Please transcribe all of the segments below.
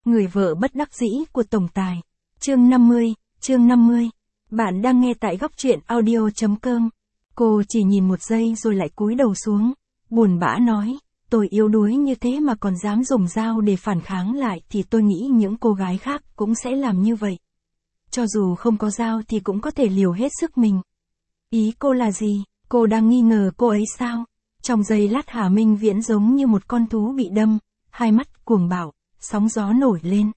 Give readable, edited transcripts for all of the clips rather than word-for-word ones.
Người vợ bất đắc dĩ của tổng tài. Chương 50. Bạn đang nghe tại góc truyện audio.com. Cô chỉ nhìn một giây rồi lại cúi đầu xuống, buồn bã nói, tôi yếu đuối như thế mà còn dám dùng dao để phản kháng lại thì tôi nghĩ những cô gái khác cũng sẽ làm như vậy. Cho dù không có dao thì cũng có thể liều hết sức mình. Ý cô là gì? Cô đang nghi ngờ cô ấy sao? Trong giây lát Hà Minh Viễn giống như một con thú bị đâm, hai mắt cuồng bạo, sóng gió nổi lên.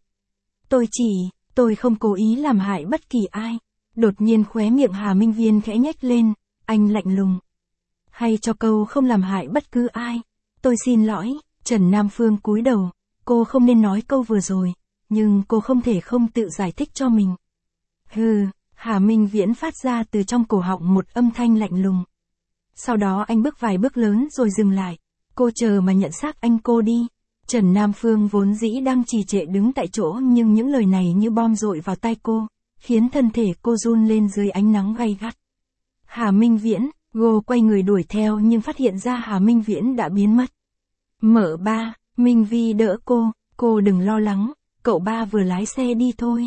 Tôi không cố ý làm hại bất kỳ ai. Đột nhiên khóe miệng Hà Minh Viễn khẽ nhếch lên, anh lạnh lùng. Hay cho câu không làm hại bất cứ ai. Tôi xin lỗi. Trần Nam Phương cúi đầu, cô không nên nói câu vừa rồi, nhưng cô không thể không tự giải thích cho mình. Hừ, Hà Minh Viễn phát ra từ trong cổ họng một âm thanh lạnh lùng. Sau đó anh bước vài bước lớn rồi dừng lại. Cô chờ mà nhận xác anh cô đi. Trần Nam Phương vốn dĩ đang trì trệ đứng tại chỗ nhưng những lời này như bom dội vào tai cô, khiến thân thể cô run lên dưới ánh nắng gay gắt. Hà Minh Viễn, cô quay người đuổi theo nhưng phát hiện ra Hà Minh Viễn đã biến mất. Mở ba, Minh Vi đỡ cô đừng lo lắng, cậu ba vừa lái xe đi thôi.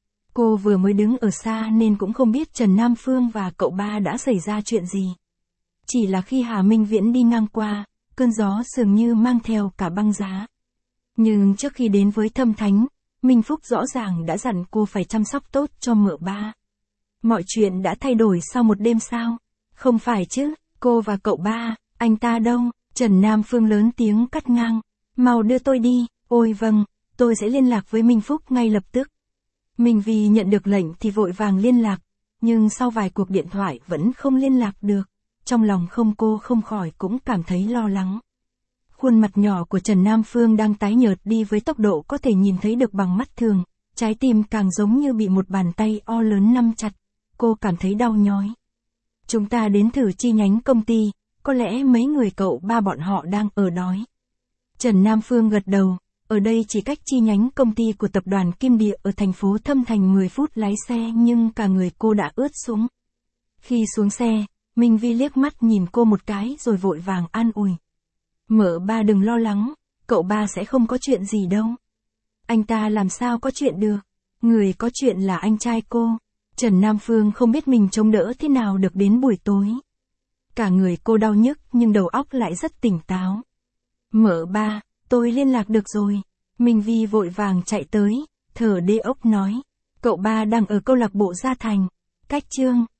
Cô vừa mới đứng ở xa nên cũng không biết Trần Nam Phương và cậu ba đã xảy ra chuyện gì. Chỉ là khi Hà Minh Viễn đi ngang qua, cơn gió dường như mang theo cả băng giá. Nhưng trước khi đến với Thâm Thánh, Minh Phúc rõ ràng đã dặn cô phải chăm sóc tốt cho mợ ba. Mọi chuyện đã thay đổi sau một đêm sao? Không phải chứ, cô và cậu ba, anh ta đâu? Trần Nam Phương lớn tiếng cắt ngang. Mau đưa tôi đi. Ôi vâng, tôi sẽ liên lạc với Minh Phúc ngay lập tức. Minh Vi nhận được lệnh thì vội vàng liên lạc, nhưng sau vài cuộc điện thoại vẫn không liên lạc được. Trong lòng cô không khỏi cũng cảm thấy lo lắng. Khuôn mặt nhỏ của Trần Nam Phương đang tái nhợt đi với tốc độ có thể nhìn thấy được bằng mắt thường, trái tim càng giống như bị một bàn tay o lớn nắm chặt, cô cảm thấy đau nhói. Chúng ta đến thử chi nhánh công ty, có lẽ mấy người cậu ba bọn họ đang ở đói. Trần Nam Phương gật đầu, ở đây chỉ cách chi nhánh công ty của tập đoàn Kim Địa ở thành phố Thâm Thành 10 phút lái xe nhưng cả người cô đã ướt sũng. Khi xuống xe, Minh Vi liếc mắt nhìn cô một cái rồi vội vàng an ủi. Mợ ba đừng lo lắng, cậu ba sẽ không có chuyện gì đâu. Anh ta làm sao có chuyện được, người có chuyện là anh trai cô. Trần Nam Phương không biết mình chống đỡ thế nào được đến buổi tối. Cả người cô đau nhức nhưng đầu óc lại rất tỉnh táo. Mợ ba, tôi liên lạc được rồi. Minh Vi vội vàng chạy tới, thở đê ốc nói. Cậu ba đang ở câu lạc bộ Gia Thành, cách Chương